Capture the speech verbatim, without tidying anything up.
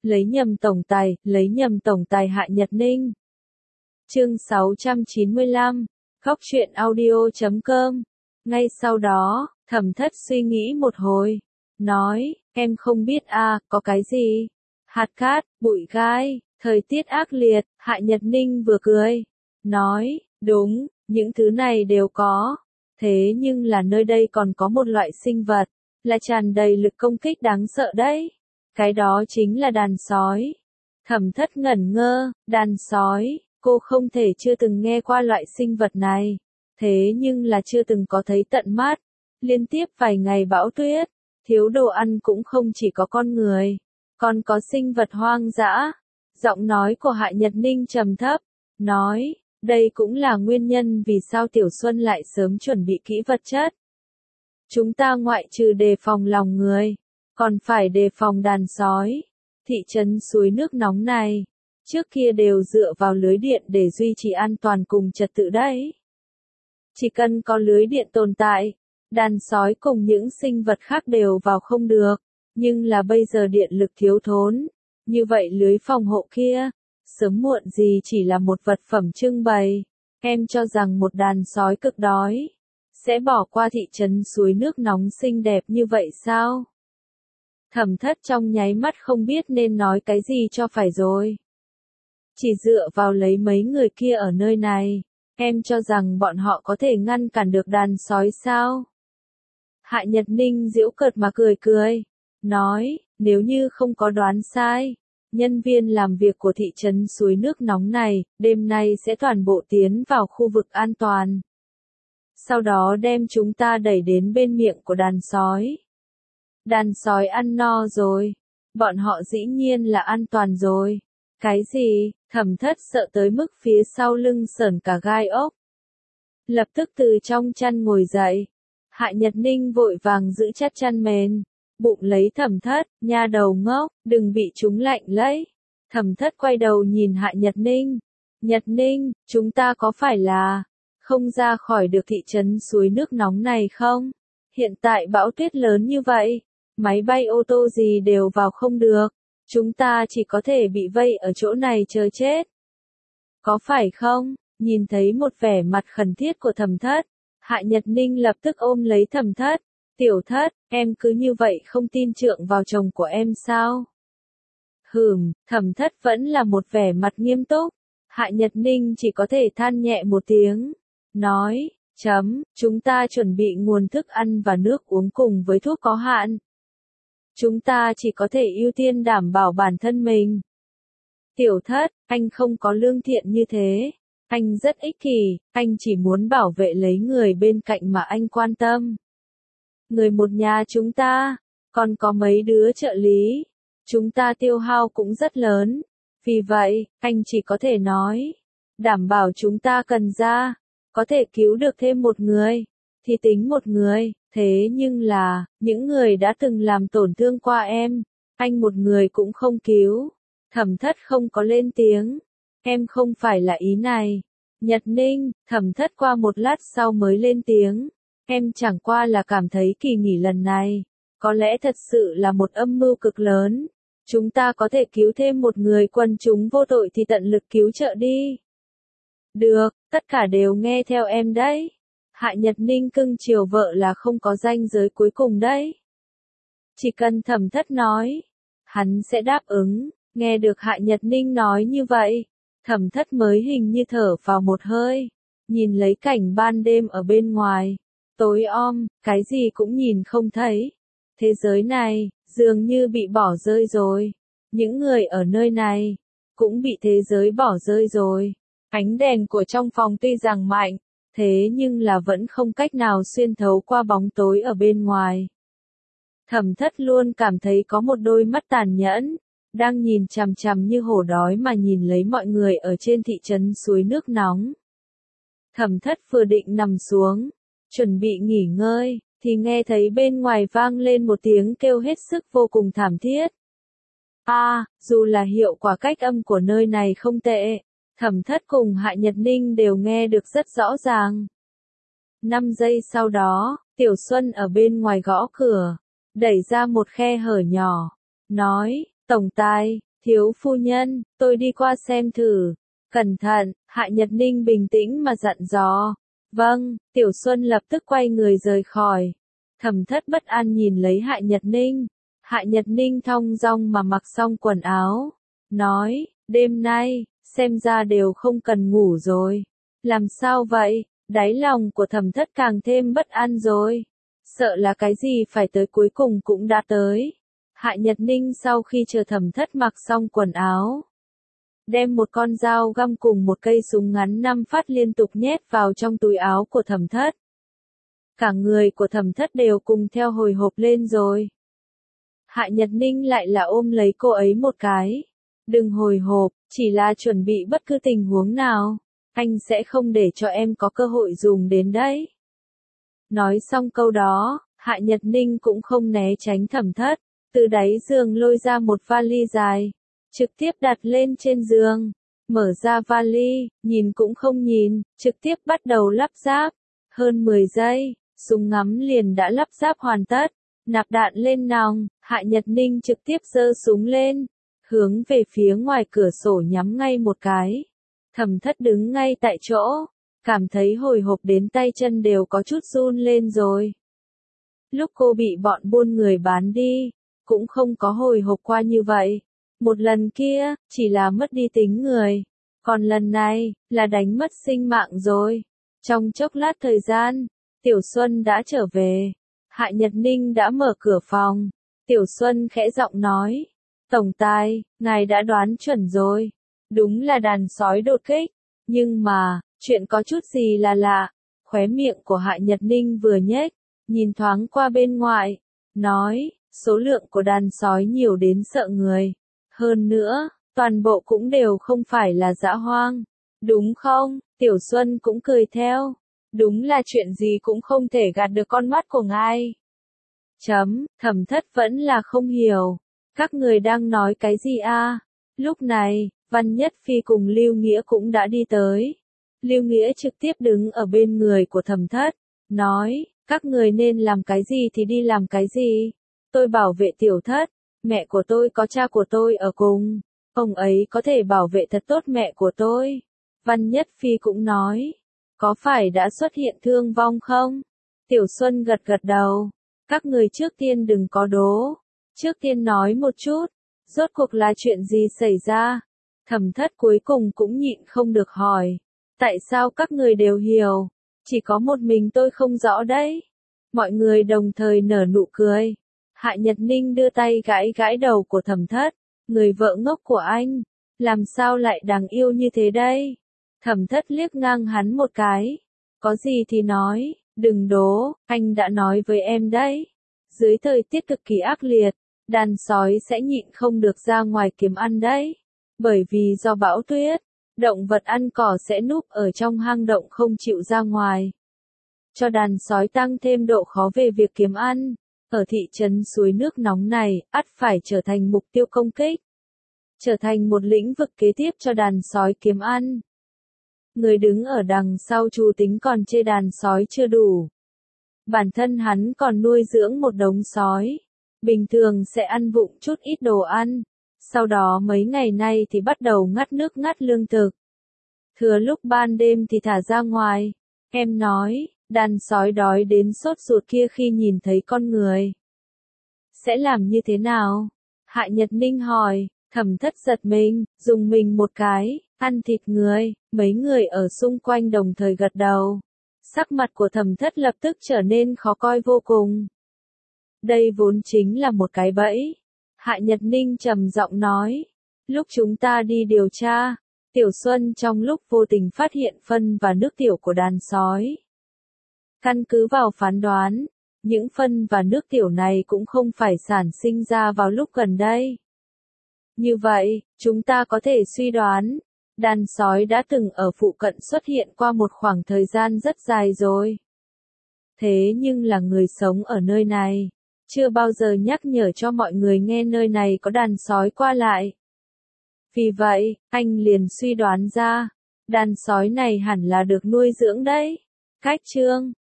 lấy nhầm tổng tài, lấy nhầm tổng tài Hạ Nhật Ninh. Chương sáu trăm chín mươi lăm, Góc truyện audio chấm com. Ngay sau đó, Thẩm Thất suy nghĩ một hồi, nói, em không biết à, có cái gì? Hạt cát, bụi gai, thời tiết ác liệt. Hạ Nhật Ninh vừa cười, nói, đúng, những thứ này đều có. Thế nhưng là nơi đây còn có một loại sinh vật, là tràn đầy lực công kích đáng sợ đấy. Cái đó chính là đàn sói. Thẩm Thất ngẩn ngơ, đàn sói, cô không thể chưa từng nghe qua loại sinh vật này. Thế nhưng là chưa từng có thấy tận mắt. Liên tiếp vài ngày bão tuyết, thiếu đồ ăn cũng không chỉ có con người, còn có sinh vật hoang dã. Giọng nói của Hạ Nhật Ninh trầm thấp, nói, đây cũng là nguyên nhân vì sao Tiểu Xuân lại sớm chuẩn bị kỹ vật chất. Chúng ta ngoại trừ đề phòng lòng người, còn phải đề phòng đàn sói. Thị trấn suối nước nóng này, trước kia đều dựa vào lưới điện để duy trì an toàn cùng trật tự đấy. Chỉ cần có lưới điện tồn tại, đàn sói cùng những sinh vật khác đều vào không được. Nhưng là bây giờ điện lực thiếu thốn, như vậy lưới phòng hộ kia, sớm muộn gì chỉ là một vật phẩm trưng bày. Em cho rằng một đàn sói cực đói sẽ bỏ qua thị trấn suối nước nóng xinh đẹp như vậy sao? Thẩm Thất trong nháy mắt không biết nên nói cái gì cho phải rồi. Chỉ dựa vào lấy mấy người kia ở nơi này, em cho rằng bọn họ có thể ngăn cản được đàn sói sao? Hạ Nhật Ninh giễu cợt mà cười cười, nói, nếu như không có đoán sai, nhân viên làm việc của thị trấn suối nước nóng này, đêm nay sẽ toàn bộ tiến vào khu vực an toàn. Sau đó đem chúng ta đẩy đến bên miệng của đàn sói. Đàn sói ăn no rồi, bọn họ dĩ nhiên là an toàn rồi. Cái gì? Thẩm Thất sợ tới mức phía sau lưng sởn cả gai ốc. Lập tức từ trong chăn ngồi dậy. Hạ Nhật Ninh vội vàng giữ chặt chăn mền, bụng lấy Thẩm Thất, nha đầu ngốc, đừng bị chúng lạnh lấy. Thẩm Thất quay đầu nhìn Hạ Nhật Ninh. Nhật Ninh, chúng ta có phải là không ra khỏi được thị trấn suối nước nóng này không? Hiện tại bão tuyết lớn như vậy, máy bay ô tô gì đều vào không được. Chúng ta chỉ có thể bị vây ở chỗ này chờ chết. Có phải không? Nhìn thấy một vẻ mặt khẩn thiết của Thẩm Thất, Hạ Nhật Ninh lập tức ôm lấy Thẩm Thất. Tiểu Thất, em cứ như vậy không tin trượng vào chồng của em sao? Hừm, Thẩm Thất vẫn là một vẻ mặt nghiêm túc. Hạ Nhật Ninh chỉ có thể than nhẹ một tiếng. Nói, chấm, chúng ta chuẩn bị nguồn thức ăn và nước uống cùng với thuốc có hạn. Chúng ta chỉ có thể ưu tiên đảm bảo bản thân mình. Tiểu Thất, anh không có lương thiện như thế. Anh rất ích kỷ, anh chỉ muốn bảo vệ lấy người bên cạnh mà anh quan tâm. Người một nhà chúng ta, còn có mấy đứa trợ lý. Chúng ta tiêu hao cũng rất lớn. Vì vậy, anh chỉ có thể nói, đảm bảo chúng ta cần ra, có thể cứu được thêm một người, thì tính một người. Thế nhưng là, những người đã từng làm tổn thương qua em, anh một người cũng không cứu. Thẩm Thất không có lên tiếng. Em không phải là ý này. Nhật Ninh, Thẩm Thất qua một lát sau mới lên tiếng. Em chẳng qua là cảm thấy kỳ nghỉ lần này, có lẽ thật sự là một âm mưu cực lớn. Chúng ta có thể cứu thêm một người quần chúng vô tội thì tận lực cứu trợ đi. Được, tất cả đều nghe theo em đấy. Hạ Nhật Ninh cưng chiều vợ là không có ranh giới cuối cùng đấy. Chỉ cần Thẩm Thất nói, hắn sẽ đáp ứng. Nghe được Hạ Nhật Ninh nói như vậy, Thẩm Thất mới hình như thở vào một hơi, nhìn lấy cảnh ban đêm ở bên ngoài, tối om, cái gì cũng nhìn không thấy. Thế giới này, dường như bị bỏ rơi rồi. Những người ở nơi này, cũng bị thế giới bỏ rơi rồi. Ánh đèn của trong phòng tuy rằng mạnh, thế nhưng là vẫn không cách nào xuyên thấu qua bóng tối ở bên ngoài. Thẩm Thất luôn cảm thấy có một đôi mắt tàn nhẫn, đang nhìn chằm chằm như hổ đói mà nhìn lấy mọi người ở trên thị trấn suối nước nóng. Thẩm Thất vừa định nằm xuống, chuẩn bị nghỉ ngơi, thì nghe thấy bên ngoài vang lên một tiếng kêu hết sức vô cùng thảm thiết. A, à, dù là hiệu quả cách âm của nơi này không tệ, Thẩm Thất cùng Hạ Nhật Ninh đều nghe được rất rõ ràng. Năm giây sau đó, Tiểu Xuân ở bên ngoài gõ cửa, đẩy ra một khe hở nhỏ, nói, tổng tài, Thiếu phu nhân, tôi đi qua xem thử. Cẩn thận, Hạ Nhật Ninh bình tĩnh mà dặn dò. Vâng, Tiểu Xuân lập tức quay người rời khỏi. Thẩm Thất bất an nhìn lấy Hạ Nhật Ninh. Hạ Nhật Ninh thong dong mà mặc xong quần áo. Nói, đêm nay, xem ra đều không cần ngủ rồi. Làm sao vậy? Đáy lòng của Thẩm Thất càng thêm bất an rồi. Sợ là cái gì phải tới cuối cùng cũng đã tới. Hạ Nhật Ninh sau khi chờ Thẩm Thất mặc xong quần áo, đem một con dao găm cùng một cây súng ngắn năm phát liên tục nhét vào trong túi áo của Thẩm Thất. Cả người của Thẩm Thất đều cùng theo hồi hộp lên rồi. Hạ Nhật Ninh lại là ôm lấy cô ấy một cái. Đừng hồi hộp, chỉ là chuẩn bị bất cứ tình huống nào. Anh sẽ không để cho em có cơ hội dùng đến đấy. Nói xong câu đó, Hạ Nhật Ninh cũng không né tránh Thẩm Thất. Từ đáy giường lôi ra một vali dài. Trực tiếp đặt lên trên giường. Mở ra vali, nhìn cũng không nhìn, trực tiếp bắt đầu lắp ráp. Hơn mười giây, súng ngắm liền đã lắp ráp hoàn tất. Nạp đạn lên nòng, Hạ Nhật Ninh trực tiếp giơ súng lên. Hướng về phía ngoài cửa sổ nhắm ngay một cái. Thẩm Thất đứng ngay tại chỗ. Cảm thấy hồi hộp đến tay chân đều có chút run lên rồi. Lúc cô bị bọn buôn người bán đi, cũng không có hồi hộp qua như vậy. Một lần kia, chỉ là mất đi tính người. Còn lần này, là đánh mất sinh mạng rồi. Trong chốc lát thời gian, Tiểu Xuân đã trở về. Hạ Nhật Ninh đã mở cửa phòng. Tiểu Xuân khẽ giọng nói. Tổng tài, ngài đã đoán chuẩn rồi. Đúng là đàn sói đột kích. Nhưng mà, chuyện có chút gì là lạ. Khóe miệng của Hạ Nhật Ninh vừa nhếch, nhìn thoáng qua bên ngoài. Nói, số lượng của đàn sói nhiều đến sợ người. Hơn nữa, toàn bộ cũng đều không phải là dã hoang. Đúng không? Tiểu Xuân cũng cười theo. Đúng là chuyện gì cũng không thể gạt được con mắt của ngài. Chấm, Thẩm Thất vẫn là không hiểu. Các người đang nói cái gì a? Lúc này, Văn Nhất Phi cùng Lưu Nghĩa cũng đã đi tới. Lưu Nghĩa trực tiếp đứng ở bên người của Thẩm Thất. Nói, các người nên làm cái gì thì đi làm cái gì. Tôi bảo vệ Tiểu Thất. Mẹ của tôi có cha của tôi ở cùng. Ông ấy có thể bảo vệ thật tốt mẹ của tôi. Văn Nhất Phi cũng nói. Có phải đã xuất hiện thương vong không? Tiểu Xuân gật gật đầu. Các người trước tiên đừng có đố. Trước tiên nói một chút. Rốt cuộc là chuyện gì xảy ra? Thẩm Thất cuối cùng cũng nhịn không được hỏi. Tại sao các người đều hiểu? Chỉ có một mình tôi không rõ đấy. Mọi người đồng thời nở nụ cười. Hạ Nhật Ninh đưa tay gãi gãi đầu của Thẩm Thất. Người vợ ngốc của anh. Làm sao lại đáng yêu như thế đây? Thẩm Thất liếc ngang hắn một cái. Có gì thì nói, đừng đố, anh đã nói với em đấy. Dưới thời tiết cực kỳ ác liệt, đàn sói sẽ nhịn không được ra ngoài kiếm ăn đấy. Bởi vì do bão tuyết, động vật ăn cỏ sẽ núp ở trong hang động không chịu ra ngoài. Cho đàn sói tăng thêm độ khó về việc kiếm ăn. Ở thị trấn suối nước nóng này, ắt phải trở thành mục tiêu công kích. Trở thành một lĩnh vực kế tiếp cho đàn sói kiếm ăn. Người đứng ở đằng sau Chu Tính còn chê đàn sói chưa đủ. Bản thân hắn còn nuôi dưỡng một đống sói. Bình thường sẽ ăn vụng chút ít đồ ăn. Sau đó mấy ngày nay thì bắt đầu ngắt nước ngắt lương thực. Thừa lúc ban đêm thì thả ra ngoài. Em nói, đàn sói đói đến sốt ruột kia khi nhìn thấy con người. Sẽ làm như thế nào? Hạ Nhật Ninh hỏi. Thẩm Thất giật mình, dùng mình một cái, ăn thịt người. Mấy người ở xung quanh đồng thời gật đầu. Sắc mặt của Thẩm Thất lập tức trở nên khó coi vô cùng. Đây vốn chính là một cái bẫy. Hạ Nhật Ninh trầm giọng nói. Lúc chúng ta đi điều tra, Tiểu Xuân trong lúc vô tình phát hiện phân và nước tiểu của đàn sói. Căn cứ vào phán đoán, những phân và nước tiểu này cũng không phải sản sinh ra vào lúc gần đây. Như vậy, chúng ta có thể suy đoán, đàn sói đã từng ở phụ cận xuất hiện qua một khoảng thời gian rất dài rồi. Thế nhưng là người sống ở nơi này, chưa bao giờ nhắc nhở cho mọi người nghe nơi này có đàn sói qua lại. Vì vậy, anh liền suy đoán ra, đàn sói này hẳn là được nuôi dưỡng đấy. Cách chương